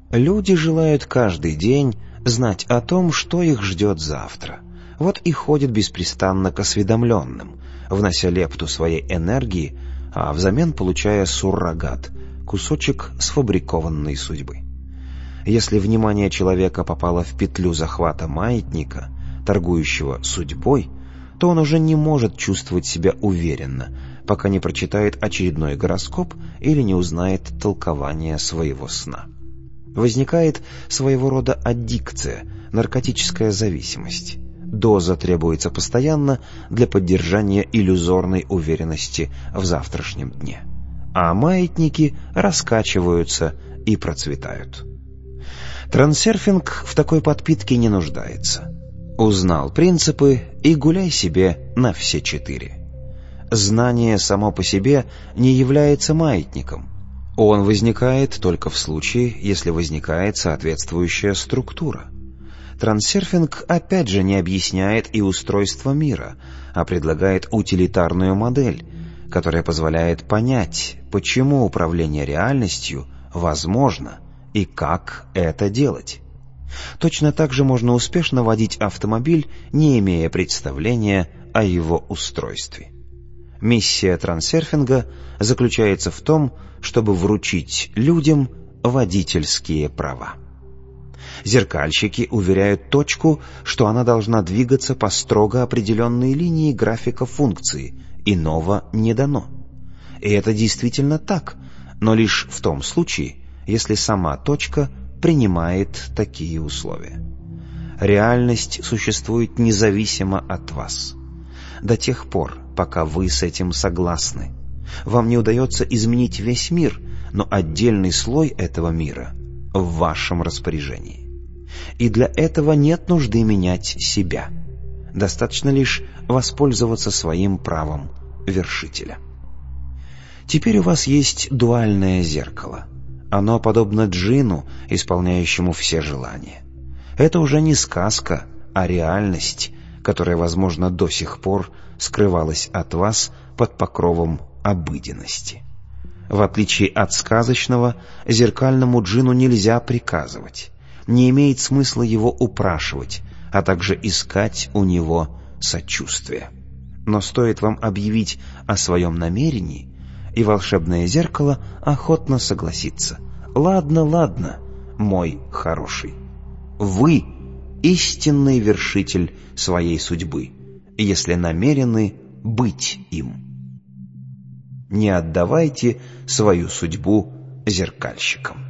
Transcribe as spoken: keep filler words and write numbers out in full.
Люди желают каждый день знать о том, что их ждет завтра. Вот и ходят беспрестанно к осведомленным, внося лепту своей энергии, а взамен получая суррогат — кусочек сфабрикованной судьбы. Если внимание человека попало в петлю захвата маятника, торгующего судьбой, то он уже не может чувствовать себя уверенно, пока не прочитает очередной гороскоп или не узнает толкование своего сна. Возникает своего рода аддикция, наркотическая зависимость. Доза требуется постоянно для поддержания иллюзорной уверенности в завтрашнем дне. А маятники раскачиваются и процветают. Трансерфинг в такой подпитке не нуждается. Узнал принципы и гуляй себе на все четыре. Знание само по себе не является маятником. Он возникает только в случае, если возникает соответствующая структура. Трансерфинг опять же не объясняет и устройство мира, а предлагает утилитарную модель, которая позволяет понять, почему управление реальностью возможно и как это делать. Точно так же можно успешно водить автомобиль, не имея представления о его устройстве. Миссия трансерфинга заключается в том, чтобы вручить людям водительские права. Зеркальщики уверяют точку, что она должна двигаться по строго определенной линии графика функции, иного не дано. И это действительно так, но лишь в том случае, если сама точка принимает такие условия. Реальность существует независимо от вас. До тех пор, пока вы с этим согласны. Вам не удается изменить весь мир, но отдельный слой этого мира в вашем распоряжении. И для этого нет нужды менять себя. Достаточно лишь воспользоваться своим правом вершителя. Теперь у вас есть дуальное зеркало. Оно подобно джинну, исполняющему все желания. Это уже не сказка, а реальность, которая, возможно, до сих пор скрывалась от вас под покровом обыденности. В отличие от сказочного, зеркальному джинну нельзя приказывать, не имеет смысла его упрашивать, а также искать у него сочувствия. Но стоит вам объявить о своем намерении, и волшебное зеркало охотно согласится. «Ладно, ладно, мой хороший, вы истинный вершитель своей судьбы, если намерены быть им. Не отдавайте свою судьбу зеркальщикам».